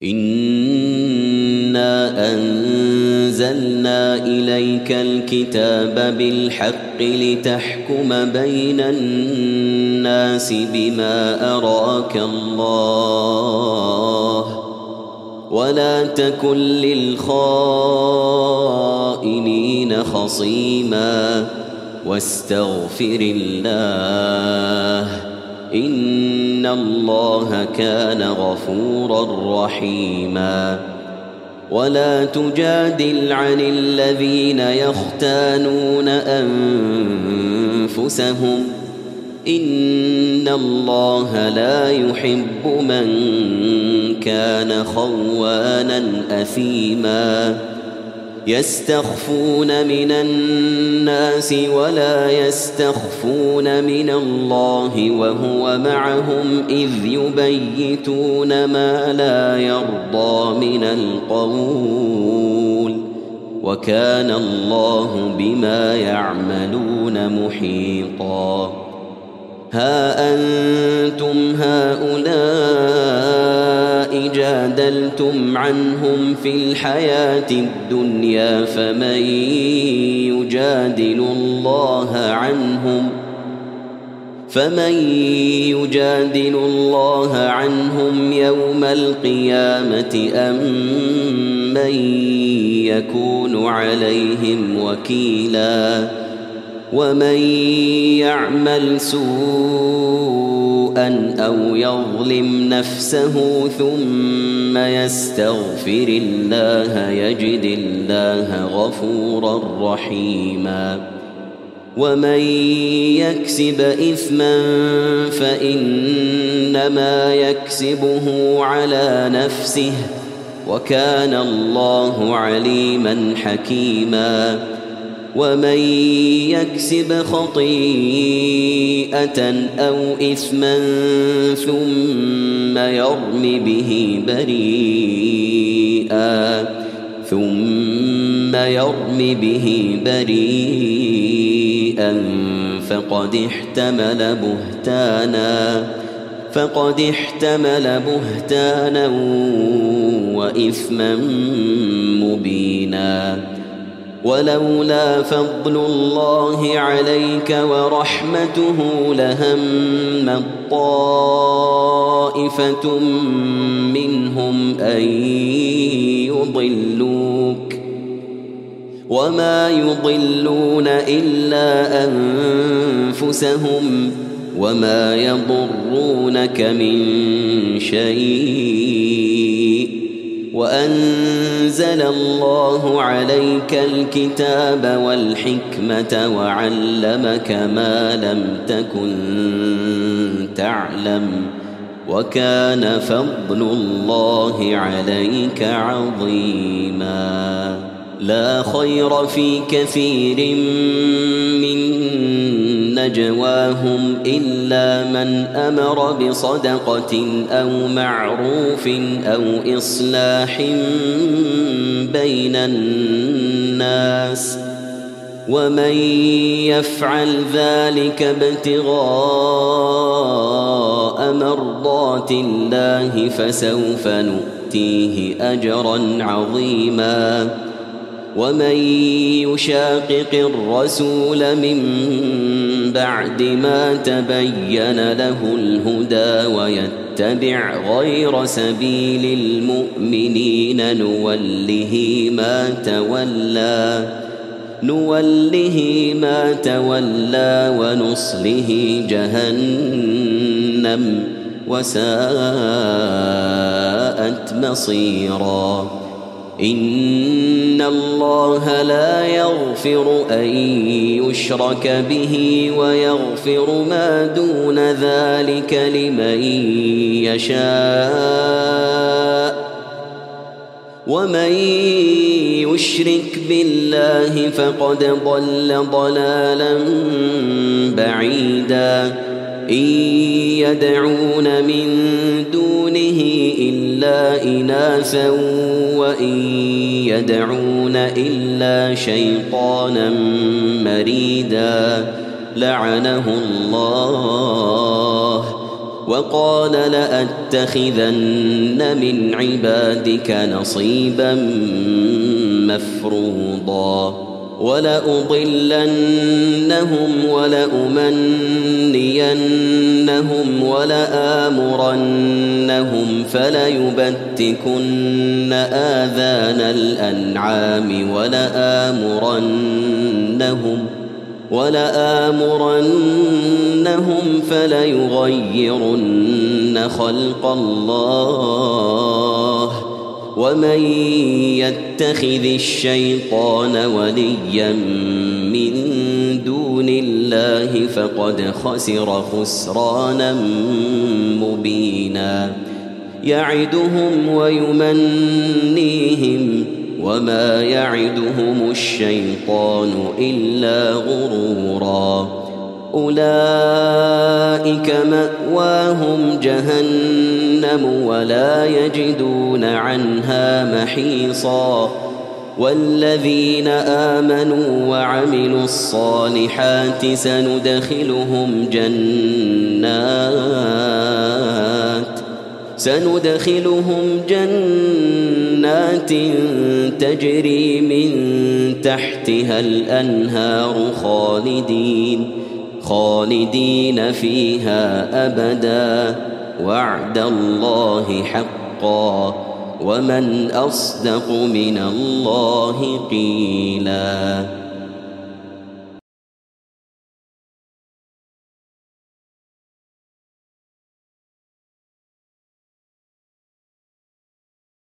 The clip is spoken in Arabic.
إنا أنزلنا إليك الكتاب بالحق لتحكم بين الناس بما أراك الله ولا تكن للخائنين خصيما واستغفر الله إن الله كان غفورا رحيما ولا تجادل عن الذين يختانون أنفسهم إن الله لا يحب من كان خوانا أثيما يستخفون من الناس ولا يستخفون من الله وهو معهم إذ يبيتون ما لا يرضى من القول وكان الله بما يعملون محيطا ها أنتم هؤلاء جادلتم عنهم في الحياة الدنيا فمن يجادل الله عنهم يوم القيامة أم من يكون عليهم وكيلا ومن يعمل سوءا أو يظلم نفسه ثم يستغفر الله يجد الله غفورا رحيما ومن يكسب إثما فإنما يكسبه على نفسه وكان الله عليما حكيما ومن يكسب خطيئة أو إثما ثم يرم به بريئا فقد احتمل بهتانا وإثما مبينا ولولا فضل الله عليك ورحمته لهم طائفة منهم أن يضلوك وما يضلون إلا أنفسهم وما يضرونك من شيء وأنزل الله عليك الكتاب والحكمة وعلمك ما لم تكن تعلم وكان فضل الله عليك عظيما لا خير في كثير من نجواهم إلا من أمر بصدقة أو معروف أو إصلاح بين الناس ومن يفعل ذلك ابتغاء مرضات الله فسوف نؤتيه أجرا عظيما ومن يشاقق الرسول من بعد ما تبين له الهدى ويتبع غير سبيل المؤمنين نوله ما تولى ونصله جهنم وساءت مصيرا إن الله لا يغفر أن يشرك به ويغفر ما دون ذلك لمن يشاء ومن يشرك بالله فقد ضل ضلالا بعيدا إن يدعون من دونه إلا إناثا وإن يدعون إلا شيطانا مريدا لعنه الله وقال لأتخذن من عبادك نصيبا مفروضا ولأضلنهم ولأمنينهم ولآمرنهم فليبتكن آذان الأنعام ولآمرنهم فليغيرن خلق الله ومن يتخذ الشيطان وليا من دون الله فقد خسر خسرانا مبينا يعدهم ويمنيهم وما يعدهم الشيطان إلا غرورا أولئك مأواهم جهنم ولا يجدون عنها محيصا والذين آمنوا وعملوا الصالحات سندخلهم جنات تجري من تحتها الأنهار خالدين فيها أبدا وعد الله حقا ومن أصدق من الله قيلا